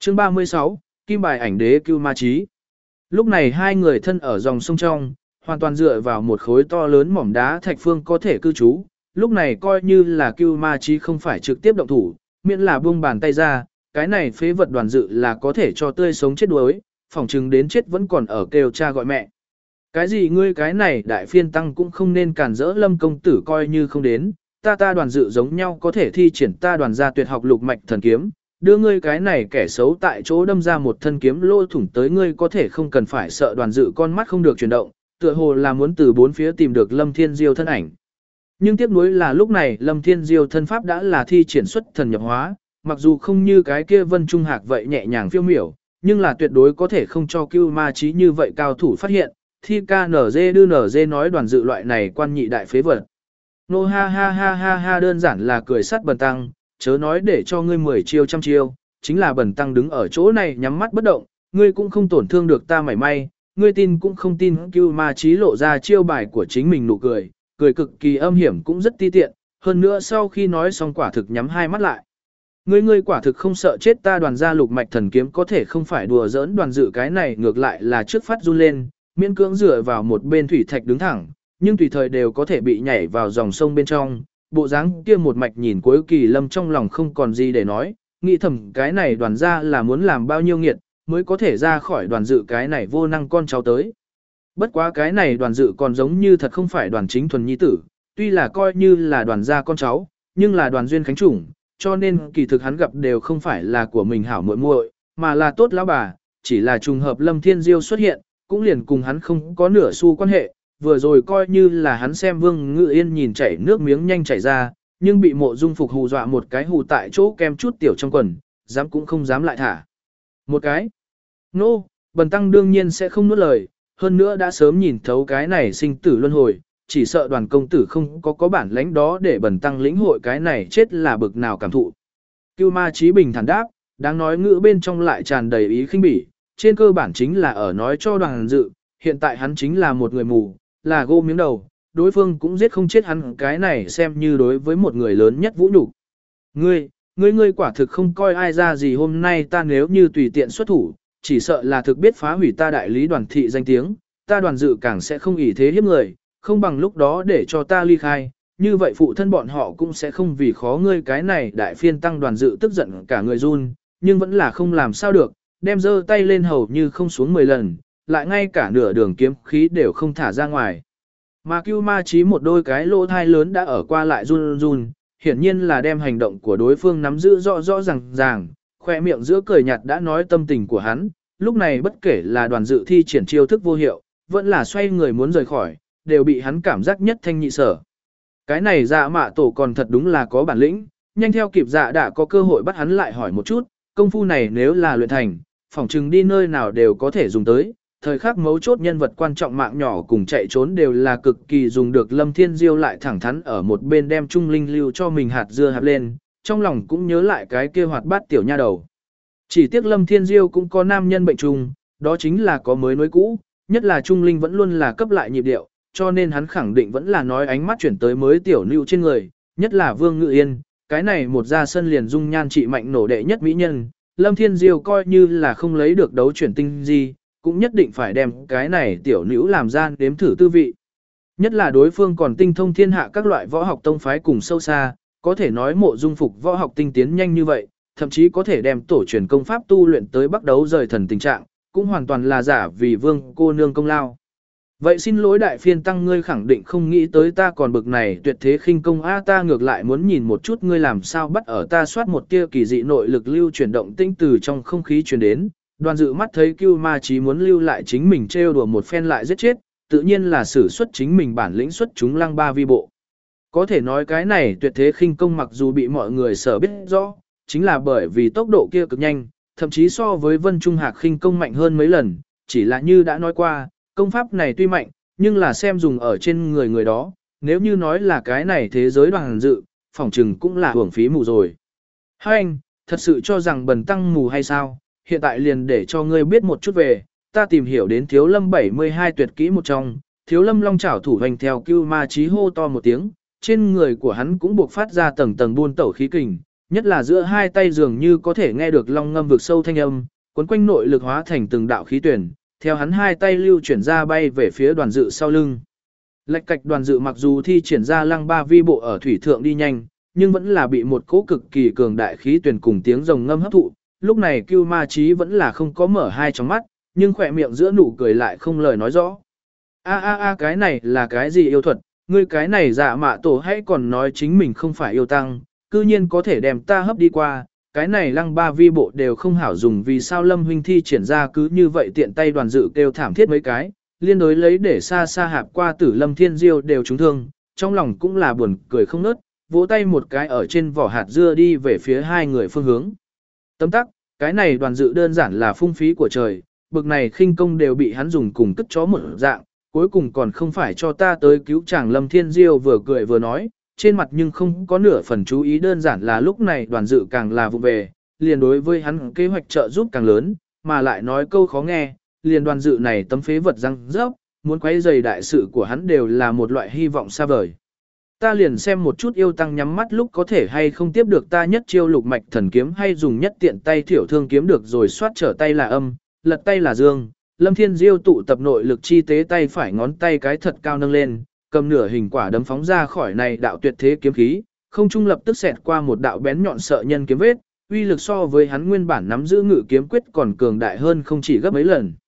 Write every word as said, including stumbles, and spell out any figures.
Chương ba mươi sáu, Kim bài ảnh đế Cưu Ma Chí. Lúc này hai người thân ở dòng sông trong, hoàn toàn dựa vào một khối to lớn mỏm đá thạch phương có thể cư trú. Lúc này coi như là Cưu Ma Chí không phải trực tiếp động thủ, miễn là buông bàn tay ra, cái này phế vật Đoàn Dự là có thể cho tươi sống chết đuối, phỏng chừng đến chết vẫn còn ở kêu cha gọi mẹ. Cái gì ngươi cái này đại phiên tăng cũng không nên cản rỡ Lâm công tử coi như không đến, ta ta Đoàn Dự giống nhau có thể thi triển ta Đoàn gia tuyệt học lục mạch thần kiếm, đưa ngươi cái này kẻ xấu tại chỗ đâm ra một thân kiếm lỗ thủng tới ngươi có thể không cần phải sợ Đoàn Dự con mắt không được chuyển động, tựa hồ là muốn từ bốn phía tìm được Lâm Thiên Diêu thân ảnh. Nhưng tiếc nuối là lúc này Lâm Thiên Diêu thân pháp đã là thi triển xuất thần nhập hóa, mặc dù không như cái kia Vân Trung Hạc vậy nhẹ nhàng phiêu miểu, nhưng là tuyệt đối có thể không cho Cưu Ma Chí như vậy cao thủ phát hiện, thi ca nở dê đưa nở dê nói Đoàn Dự loại này quan nhị đại phế vật. Nô ha ha ha ha ha đơn giản là cười sắt Bần Tăng, chớ nói để cho ngươi mười chiêu trăm chiêu, chính là Bần Tăng đứng ở chỗ này nhắm mắt bất động, ngươi cũng không tổn thương được ta mảy may, ngươi tin cũng không tin. Cưu Ma Chí lộ ra chiêu bài của chính mình nụ cười, cười cực kỳ âm hiểm cũng rất ti tiện, hơn nữa sau khi nói xong quả thực nhắm hai mắt lại. Ngươi ngươi quả thực không sợ chết ta Đoàn gia lục mạch thần kiếm có thể không phải đùa giỡn. Đoàn Dự cái này ngược lại là trước phát run lên, miễn cưỡng dựa vào một bên thủy thạch đứng thẳng, nhưng tùy thời đều có thể bị nhảy vào dòng sông bên trong. Bộ dáng kia một mạch nhìn cuối Kỳ Lâm trong lòng không còn gì để nói, nghĩ thầm cái này Đoàn gia là muốn làm bao nhiêu nghiệt mới có thể ra khỏi Đoàn Dự cái này vô năng con cháu tới. Bất quá cái này Đoàn Dự còn giống như thật không phải Đoàn Chính thuần nhi tử, tuy là coi như là Đoàn gia con cháu, nhưng là Đoàn duyên khánh chủng, cho nên kỳ thực hắn gặp đều không phải là của mình hảo muội muội, mà là tốt lão bà, chỉ là trùng hợp Lâm Thiên Diêu xuất hiện, cũng liền cùng hắn không có nửa xu quan hệ. Vừa rồi coi như là hắn xem Vương Ngự Yên nhìn chảy nước miếng nhanh chảy ra, nhưng bị Mộ Dung Phục hù dọa một cái hù tại chỗ kem chút tiểu trong quần, dám cũng không dám lại thả. Một cái. Nô, no, Bần Tăng đương nhiên sẽ không nuốt lời, hơn nữa đã sớm nhìn thấu cái này sinh tử luân hồi, chỉ sợ Đoàn công tử không có có bản lãnh đó để Bần Tăng lĩnh hội cái này chết là bực nào cảm thụ. Cưu Ma Chí bình thản đáp, đáng nói ngữ bên trong lại tràn đầy ý khinh bỉ, trên cơ bản chính là ở nói cho Đoàn Dự, hiện tại hắn chính là một người mù, là gô miếng đầu, đối phương cũng giết không chết hắn, cái này xem như đối với một người lớn nhất vũ nhục. Ngươi, ngươi ngươi quả thực không coi ai ra gì, hôm nay ta nếu như tùy tiện xuất thủ, chỉ sợ là thực biết phá hủy ta đại lý Đoàn thị danh tiếng, ta Đoàn Dự càng sẽ không ỷ thế hiếp người, không bằng lúc đó để cho ta ly khai, như vậy phụ thân bọn họ cũng sẽ không vì khó ngươi cái này đại phiên tăng. Đoàn Dự tức giận cả người run, nhưng vẫn là không làm sao được, đem giơ tay lên hầu như không xuống mười lần, lại ngay cả nửa đường kiếm khí đều không thả ra ngoài. Mà Cưu Ma Chí một đôi cái lỗ thai lớn đã ở qua lại run run, hiển nhiên là đem hành động của đối phương nắm giữ rõ rõ ràng ràng, khoe miệng giữa cười nhạt đã nói tâm tình của hắn, lúc này bất kể là Đoàn Dự thi triển chiêu thức vô hiệu, vẫn là xoay người muốn rời khỏi, đều bị hắn cảm giác nhất thanh nhị sở. Cái này Dạ Mạ Tổ còn thật đúng là có bản lĩnh, nhanh theo kịp Dạ đã có cơ hội bắt hắn lại hỏi một chút, công phu này nếu là luyện thành, phỏng chừng đi nơi nào đều có thể dùng tới. Thời khắc mấu chốt nhân vật quan trọng mạng nhỏ cùng chạy trốn đều là cực kỳ dùng được. Lâm Thiên Diêu lại thẳng thắn ở một bên đem trung linh lưu cho mình hạt dưa hạt lên, trong lòng cũng nhớ lại cái kia hoạt bát tiểu nha đầu. Chỉ tiếc Lâm Thiên Diêu cũng có nam nhân bệnh trùng, đó chính là có mới nối cũ, nhất là trung linh vẫn luôn là cấp lại nhịp điệu, cho nên hắn khẳng định vẫn là nói ánh mắt chuyển tới mới tiểu lưu trên người, nhất là Vương Ngự Yên, cái này một ra sân liền dung nhan trị mạnh nổ đệ nhất mỹ nhân, Lâm Thiên Diêu coi như là không lấy được đấu chuyển tinh gì, cũng nhất định phải đem cái này tiểu nữ làm gian đếm thử tư vị. Nhất là đối phương còn tinh thông thiên hạ các loại võ học tông phái cùng sâu xa, có thể nói Mộ Dung Phục võ học tinh tiến nhanh như vậy, thậm chí có thể đem tổ truyền công pháp tu luyện tới bắt đấu rời thần tình trạng, cũng hoàn toàn là giả vì Vương cô nương công lao. Vậy xin lỗi đại phiên tăng, ngươi khẳng định không nghĩ tới ta còn bực này tuyệt thế khinh công a, ta ngược lại muốn nhìn một chút ngươi làm sao bắt ở ta soát một tia kỳ dị nội lực lưu chuyển động tinh từ trong không khí truyền đến. Đoàn Dự mắt thấy Cưu Ma Chí muốn lưu lại chính mình trêu đùa một phen lại giết chết, tự nhiên là sử xuất chính mình bản lĩnh xuất chúng lăng ba vi bộ. Có thể nói cái này tuyệt thế khinh công mặc dù bị mọi người sở biết rõ, chính là bởi vì tốc độ kia cực nhanh, thậm chí so với Vân Trung Hạc khinh công mạnh hơn mấy lần, chỉ là như đã nói qua, công pháp này tuy mạnh, nhưng là xem dùng ở trên người người đó, nếu như nói là cái này thế giới Đoàn Dự, phỏng chừng cũng là hưởng phí mù rồi. Hai anh, thật sự cho rằng Bần Tăng mù hay sao? Hiện tại liền để cho ngươi biết một chút về, ta tìm hiểu đến Thiếu Lâm bảy mươi hai tuyệt kỹ một trong, Thiếu Lâm long chảo thủ hành theo Cưu Ma Chí hô to một tiếng, trên người của hắn cũng buộc phát ra tầng tầng buôn tẩu khí kình, nhất là giữa hai tay dường như có thể nghe được long ngâm vực sâu thanh âm, cuốn quanh nội lực hóa thành từng đạo khí tuyển, theo hắn hai tay lưu chuyển ra bay về phía đoàn dự sau lưng. Lệch cạch đoàn dự mặc dù thi triển ra lăng ba vi bộ ở thủy thượng đi nhanh, nhưng vẫn là bị một cỗ cực kỳ cường đại khí tuyển cùng tiếng rồng ngâm hấp thụ, lúc này Cưu Ma Chí vẫn là không có mở hai tròng mắt, nhưng khỏe miệng giữa nụ cười lại không lời nói rõ. A a a cái này là cái gì yêu thuật, ngươi cái này dạ mạ tổ hãy còn nói chính mình không phải yêu tăng, cư nhiên có thể đem ta hấp đi qua, cái này lăng ba vi bộ đều không hảo dùng vì sao Lâm huynh thi triển ra cứ như vậy tiện tay đoàn dự kêu thảm thiết mấy cái, liên đối lấy để xa xa hạp qua tử Lâm Thiên Diêu đều trúng thương, trong lòng cũng là buồn cười không nớt, vỗ tay một cái ở trên vỏ hạt dưa đi về phía hai người phương hướng. Tấm tắc, cái này đoàn dự đơn giản là phung phí của trời, bực này khinh công đều bị hắn dùng cùng cất chó một dạng, cuối cùng còn không phải cho ta tới cứu chàng Lâm Thiên Diêu vừa cười vừa nói, trên mặt nhưng không có nửa phần chú ý, đơn giản là lúc này đoàn dự càng là vụ về, liền đối với hắn kế hoạch trợ giúp càng lớn, mà lại nói câu khó nghe, liền đoàn dự này tấm phế vật răng rớp, muốn quấy rầy đại sự của hắn đều là một loại hy vọng xa vời. Ta liền xem một chút yêu tăng nhắm mắt lúc có thể hay không tiếp được ta nhất chiêu lục mạch thần kiếm hay dùng nhất tiện tay thiểu thương kiếm được rồi xoát trở tay là âm, lật tay là dương. Lâm Thiên Diêu tụ tập nội lực chi tế tay phải ngón tay cái thật cao nâng lên, cầm nửa hình quả đấm phóng ra khỏi này đạo tuyệt thế kiếm khí, không trung lập tức xẹt qua một đạo bén nhọn sợ nhân kiếm vết, uy lực so với hắn nguyên bản nắm giữ ngự kiếm quyết còn cường đại hơn không chỉ gấp mấy lần.